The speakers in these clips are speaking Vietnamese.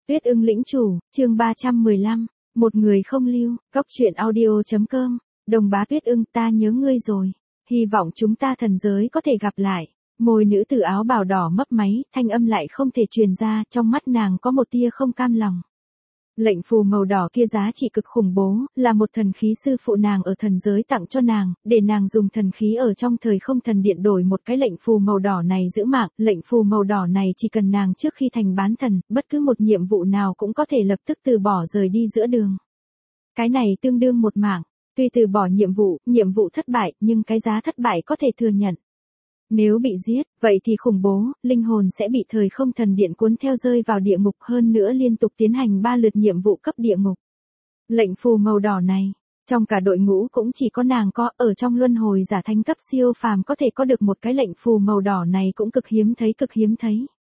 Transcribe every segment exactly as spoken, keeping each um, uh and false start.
Tuyết ưng lĩnh chủ, chương ba trăm mười lăm, một người không lưu, góc truyện audio.com, đồng bá Tuyết ưng ta nhớ ngươi rồi, hy vọng chúng ta thần giới có thể gặp lại. Môi nữ tử áo bào đỏ mấp máy, thanh âm lại không thể truyền ra, trong mắt nàng có một tia không cam lòng. Lệnh phù màu đỏ kia giá trị cực khủng bố, là một thần khí sư phụ nàng ở thần giới tặng cho nàng, để nàng dùng thần khí ở trong thời không thần điện đổi một cái lệnh phù màu đỏ này giữ mạng. Lệnh phù màu đỏ này chỉ cần nàng trước khi thành bán thần, bất cứ một nhiệm vụ nào cũng có thể lập tức từ bỏ rời đi giữa đường. Cái này tương đương một mạng, tuy từ bỏ nhiệm vụ, nhiệm vụ thất bại, nhưng cái giá thất bại có thể thừa nhận. Nếu bị giết, vậy thì khủng bố, linh hồn sẽ bị thời không thần điện cuốn theo rơi vào địa ngục, hơn nữa liên tục tiến hành ba lượt nhiệm vụ cấp địa ngục. Lệnh phù màu đỏ này, trong cả đội ngũ cũng chỉ có nàng có, ở trong luân hồi giả thánh cấp siêu phàm có thể có được một cái lệnh phù màu đỏ này cũng cực hiếm thấy cực hiếm thấy.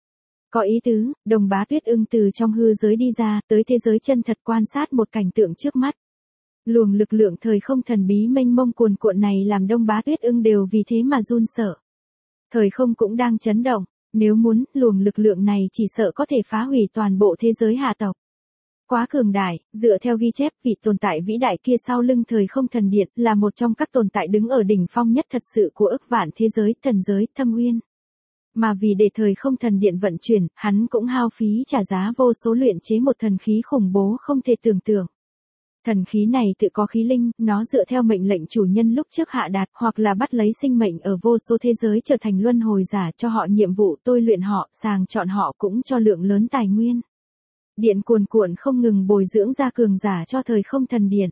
Có ý tứ, đồng bá Tuyết ưng từ trong hư giới đi ra, tới thế giới chân thật quan sát một cảnh tượng trước mắt. Luồng lực lượng thời không thần bí mênh mông cuồn cuộn này làm đông bá Tuyết ưng đều vì thế mà run sợ. Thời không cũng đang chấn động, nếu muốn, luồng lực lượng này chỉ sợ có thể phá hủy toàn bộ thế giới hạ tộc. Quá cường đại, dựa theo ghi chép, vị tồn tại vĩ đại kia sau lưng thời không thần điện, là một trong các tồn tại đứng ở đỉnh phong nhất thật sự của ức vạn thế giới, thần giới, thâm uyên. Mà vì để thời không thần điện vận chuyển, hắn cũng hao phí trả giá vô số luyện chế một thần khí khủng bố không thể tưởng tượng. Thần khí này tự có khí linh, nó dựa theo mệnh lệnh chủ nhân lúc trước hạ đạt, hoặc là bắt lấy sinh mệnh ở vô số thế giới trở thành luân hồi giả, cho họ nhiệm vụ tôi luyện họ, sàng chọn họ cũng cho lượng lớn tài nguyên. Điện cuồn cuộn không ngừng bồi dưỡng ra cường giả cho thời không thần điện.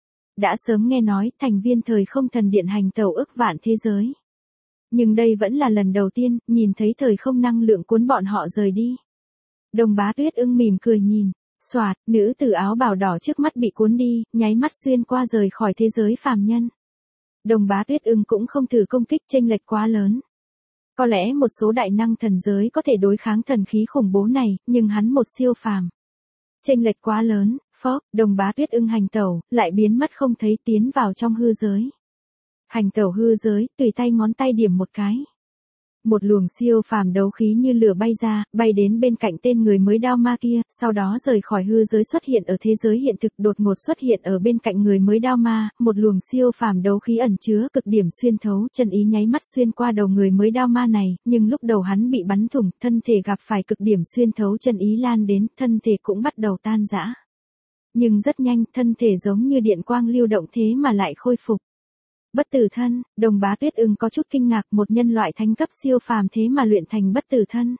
Đã sớm nghe nói, thành viên thời không thần điện hành tẩu ức vạn thế giới. Nhưng đây vẫn là lần đầu tiên, nhìn thấy thời không năng lượng cuốn bọn họ rời đi. Đồng bá Tuyết ưng mỉm cười nhìn. Soạt, nữ tử áo bào đỏ trước mắt bị cuốn đi, nháy mắt xuyên qua rời khỏi thế giới phàm nhân. Đồng bá Tuyết ưng cũng không thử công kích, chênh lệch quá lớn. Có lẽ một số đại năng thần giới có thể đối kháng thần khí khủng bố này, nhưng hắn một siêu phàm. Chênh lệch quá lớn, phốc, đồng bá Tuyết ưng hành tẩu, lại biến mất không thấy, tiến vào trong hư giới. Hành tẩu hư giới, tùy tay ngón tay điểm một cái. Một luồng siêu phàm đấu khí như lửa bay ra, bay đến bên cạnh tên người mới đao ma kia, sau đó rời khỏi hư giới xuất hiện ở thế giới hiện thực, đột ngột xuất hiện ở bên cạnh người mới đao ma, một luồng siêu phàm đấu khí ẩn chứa cực điểm xuyên thấu, chân ý nháy mắt xuyên qua đầu người mới đao ma này, nhưng lúc đầu hắn bị bắn thủng, thân thể gặp phải cực điểm xuyên thấu chân ý lan đến, thân thể cũng bắt đầu tan rã. Nhưng rất nhanh, thân thể giống như điện quang lưu động thế mà lại khôi phục. Bất tử thân, đồng bá Tuyết ưng có chút kinh ngạc, một nhân loại thánh cấp siêu phàm thế mà luyện thành bất tử thân.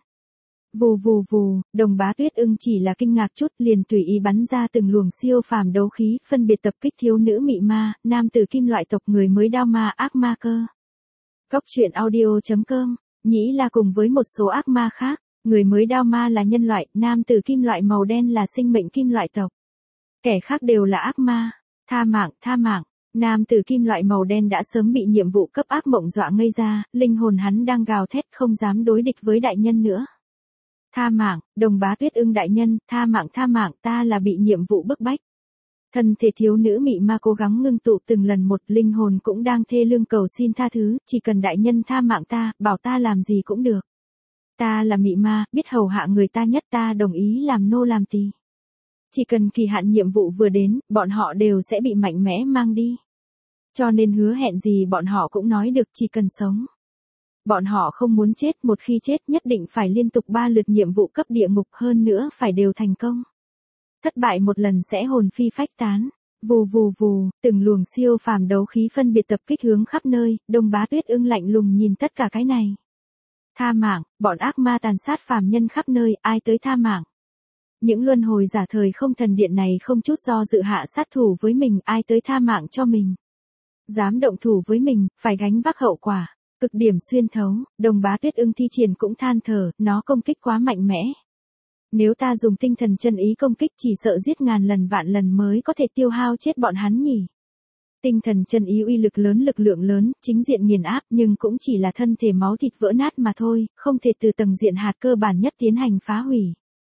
Vù vù vù, đồng bá Tuyết ưng chỉ là kinh ngạc chút, liền tùy ý bắn ra từng luồng siêu phàm đấu khí, phân biệt tập kích thiếu nữ mị ma, nam tử kim loại tộc, người mới đao ma, ác ma cơ. Góc truyện audio.com, nhĩ là cùng với một số ác ma khác, người mới đao ma là nhân loại, nam tử kim loại màu đen là sinh mệnh kim loại tộc. Kẻ khác đều là ác ma. Tha mạng, tha mạng. Nam tử kim loại màu đen đã sớm bị nhiệm vụ cấp ác mộng dọa ngây ra, linh hồn hắn đang gào thét không dám đối địch với đại nhân nữa. Tha mạng, đồng bá Tuyết ưng đại nhân, tha mạng tha mạng, ta là bị nhiệm vụ bức bách. Thân thể thiếu nữ mị ma cố gắng ngưng tụ từng lần một, linh hồn cũng đang thê lương cầu xin tha thứ, chỉ cần đại nhân tha mạng ta, bảo ta làm gì cũng được. Ta là mị ma, biết hầu hạ người ta nhất, ta đồng ý làm nô làm tỳ. Chỉ cần kỳ hạn nhiệm vụ vừa đến, bọn họ đều sẽ bị mạnh mẽ mang đi. Cho nên hứa hẹn gì bọn họ cũng nói được, chỉ cần sống. Bọn họ không muốn chết, một khi chết nhất định phải liên tục ba lượt nhiệm vụ cấp địa ngục, hơn nữa phải đều thành công. Thất bại một lần sẽ hồn phi phách tán. Vù vù vù, từng luồng siêu phàm đấu khí phân biệt tập kích hướng khắp nơi, đồng bá Tuyết ưng lạnh lùng nhìn tất cả cái này. Tha mạng, bọn ác ma tàn sát phàm nhân khắp nơi, ai tới tha mạng. Những luân hồi giả thời không thần điện này không chút do dự hạ sát thủ với mình, ai tới tha mạng cho mình. Dám động thủ với mình, phải gánh vác hậu quả. Cực điểm xuyên thấu, đồng bá Tuyết ưng thi triển cũng than thở, nó công kích quá mạnh mẽ. Nếu ta dùng tinh thần chân ý công kích chỉ sợ giết ngàn lần vạn lần mới có thể tiêu hao chết bọn hắn nhỉ. Tinh thần chân ý uy lực lớn, lực lượng lớn, chính diện nghiền áp, nhưng cũng chỉ là thân thể máu thịt vỡ nát mà thôi, không thể từ tầng diện hạt cơ bản nhất tiến hành phá hủy.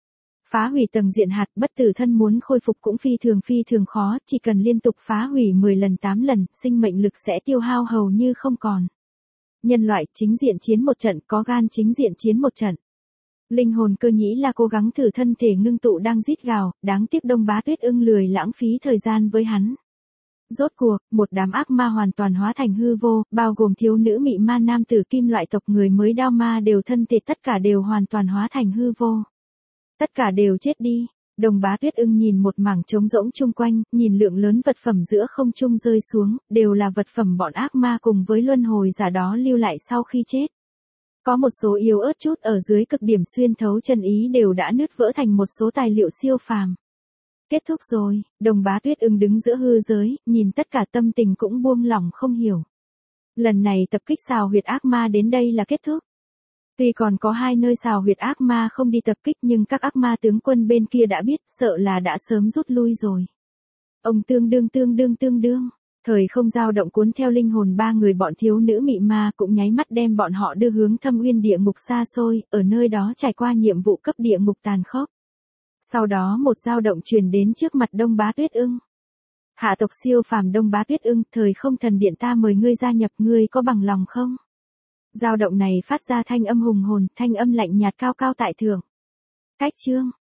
Phá hủy tầng diện hạt, bất tử thân muốn khôi phục cũng phi thường phi thường khó, chỉ cần liên tục phá hủy mười lần tám lần, sinh mệnh lực sẽ tiêu hao hầu như không còn. Nhân loại chính diện chiến một trận, có gan chính diện chiến một trận. Linh hồn cơ nhĩ là cố gắng thử thân thể ngưng tụ đang rít gào, đáng tiếc Đông Bá Tuyết Ưng lười lãng phí thời gian với hắn. Rốt cuộc, một đám ác ma hoàn toàn hóa thành hư vô, bao gồm thiếu nữ mị ma nam tử kim loại tộc người mới đao ma đều thân thể tất cả đều hoàn toàn hóa thành hư vô. Tất cả đều chết đi. Đồng Bá Tuyết Ưng nhìn một mảng trống rỗng chung quanh, nhìn lượng lớn vật phẩm giữa không trung rơi xuống, đều là vật phẩm bọn ác ma cùng với luân hồi giả đó lưu lại sau khi chết. Có một số yếu ớt chút ở dưới cực điểm xuyên thấu chân ý đều đã nứt vỡ thành một số tài liệu siêu phàm. Kết thúc rồi, Đồng Bá Tuyết Ưng đứng giữa hư giới, nhìn tất cả tâm tình cũng buông lỏng không hiểu. Lần này tập kích xào huyệt ác ma đến đây là kết thúc. Tuy còn có hai nơi xào huyệt ác ma không đi tập kích nhưng các ác ma tướng quân bên kia đã biết, sợ là đã sớm rút lui rồi. Ông tương đương tương đương tương đương, thời không dao động cuốn theo linh hồn ba người bọn thiếu nữ mị ma cũng nháy mắt đem bọn họ đưa hướng thâm uyên địa ngục xa xôi, ở nơi đó trải qua nhiệm vụ cấp địa ngục tàn khốc. Sau đó một dao động truyền đến trước mặt Đông Bá Tuyết Ưng. Hạ tộc siêu phàm Đông Bá Tuyết Ưng, thời không thần điện ta mời ngươi gia nhập, ngươi có bằng lòng không? Dao động này phát ra thanh âm hùng hồn, thanh âm lạnh nhạt cao cao tại thượng. Cách chương